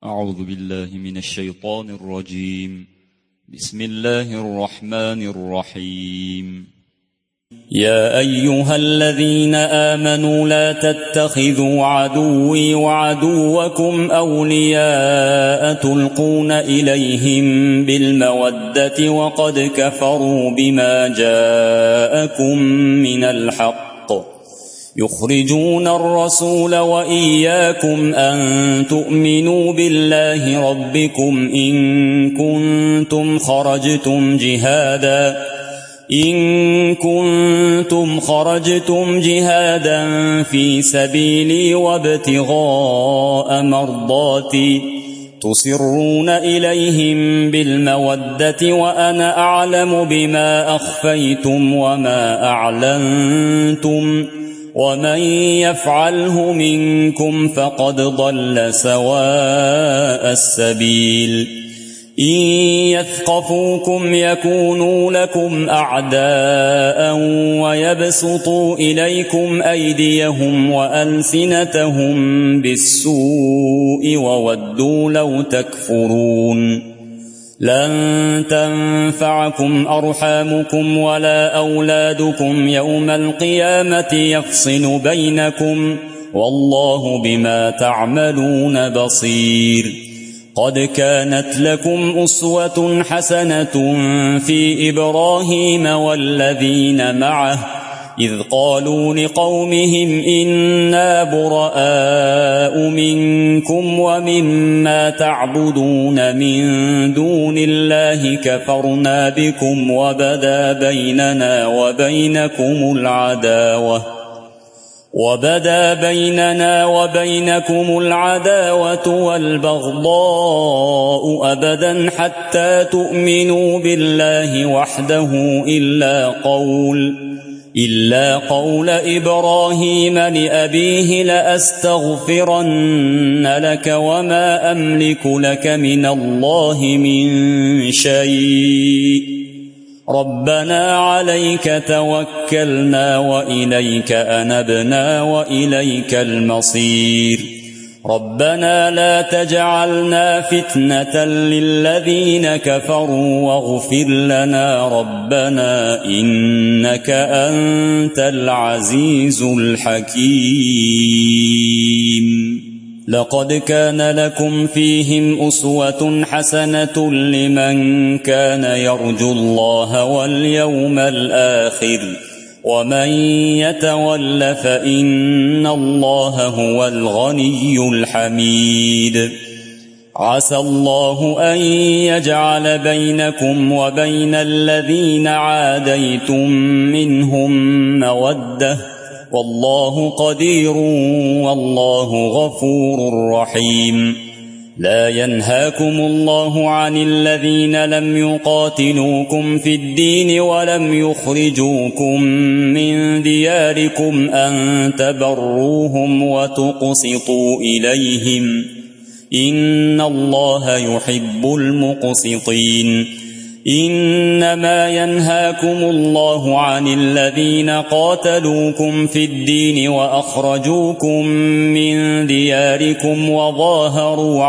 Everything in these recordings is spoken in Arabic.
أعوذ بالله من الشيطان الرجيم. بسم الله الرحمن الرحيم. يا أيها الذين آمنوا لا تتخذوا عدوي وعدوكم أولياء تلقون إليهم بالمودة وقد كفروا بما جاءكم من الحق يخرجون الرسول وإياكم أن تؤمنوا بالله ربكم إن كنتم خرجتم جهادا في سبيلي وابتغاء مرضاتي تصرون إليهم بالمودة وأنا أعلم بما أخفيتم وما أعلنتم ومن يفعله منكم فقد ضل سواء السبيل إن يثقفوكم يكونوا لكم أعداء ويبسطوا إليكم أيديهم وألسنتهم بالسوء وودوا لو تكفرون لن تنفعكم أرحامكم ولا أولادكم يوم القيامة يفصل بينكم والله بما تعملون بصير قد كانت لكم أسوة حسنة في إبراهيم والذين معه إذ قالوا لقومهم إنا براء منكم ومما تعبدون من دون الله كفرنا بكم وبدا بيننا وبينكم العداوة والبغضاء أبدا حتى تؤمنوا بالله وحده إلا قول إبراهيم لأبيه لأستغفرن لك وما أملك لك من الله من شيء ربنا عليك توكلنا وإليك أنبنا وإليك المصير ربنا لا تجعلنا فتنة للذين كفروا واغفر لنا ربنا إنك أنت العزيز الحكيم لقد كان لكم فيهم أسوة حسنة لمن كان يرجو الله واليوم الآخر ومن يتول فإن الله هو الغني الحميد عسى الله أن يجعل بينكم وبين الذين عاديتم منهم مودة والله قدير والله غفور رحيم لا ينهاكم الله عن الذين لم يقاتلوكم في الدين ولم يخرجوكم من دياركم أن تبروهم وتقسطوا إليهم إن الله يحب المقسطين إنما ينهاكم الله عن الذين قاتلوكم في الدين وأخرجوكم من دياركم وظاهروا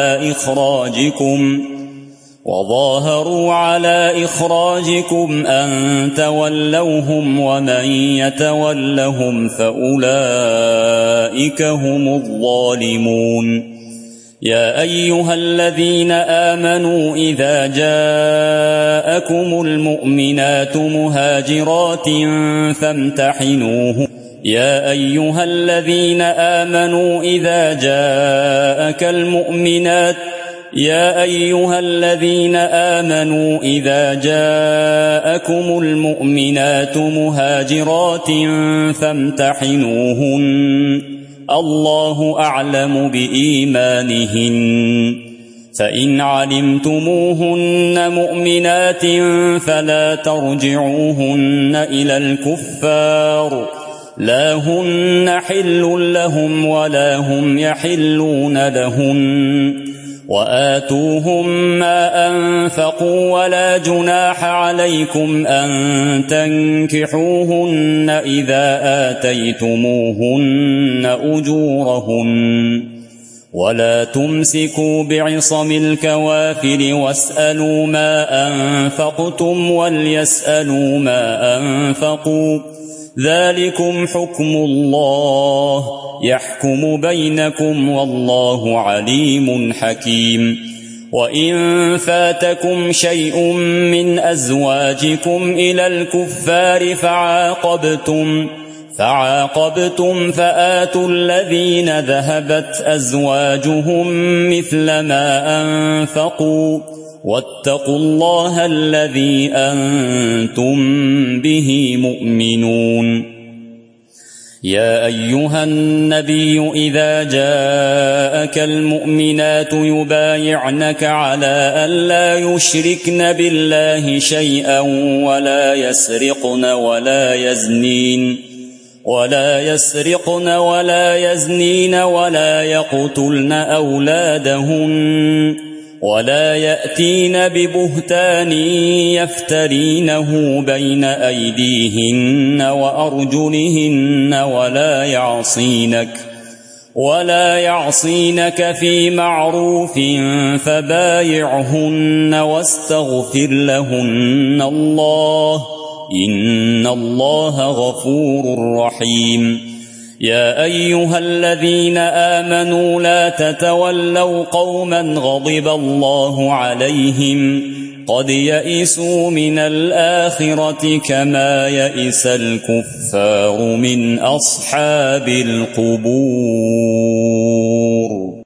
على إخراجكم أن تولوهم ومن يتولهم فأولئك هم الظالمون يا أيها الذين آمنوا إذا جاءكم المؤمنات مهاجرات فامتحنوهن يا أيها الذين آمنوا إذا جاءكم المؤمنات مهاجرات فامتحنوهن الله أعلم بإيمانهن فإن علمتموهن مؤمنات فلا ترجعوهن إلى الكفار لا هن حل لهم ولا هم يحلون لهن وآتوهم ما أنفقوا ولا جناح عليكم أن تنكحوهن إذا آتيتموهن أجورهن ولا تمسكوا بعصم الكوافر واسألوا ما أنفقتم وليسألوا ما أنفقوا ذلكم حكم الله يحكم بينكم والله عليم حكيم وإن فاتكم شيء من أزواجكم إلى الكفار فعاقبتم فآتوا الذين ذهبت أزواجهم مثل ما أنفقوا واتقوا الله الذي أنتم به مؤمنون يا أيها النبي إذا جاءك المؤمنات يبايعنك على ألا يشركن بالله شيئا ولا يسرقن ولا يزنين ولا يقتلن أولادهن ولا يأتين ببهتان يفترينه بين أيديهن وأرجلهن ولا يعصينك في معروف فبايعهن واستغفر لهن الله إن الله غفور رحيم يا أيها الذين آمنوا لا تتولوا قوما غضب الله عليهم قد يئسوا من الآخرة كما يئس الكفار من أصحاب القبور.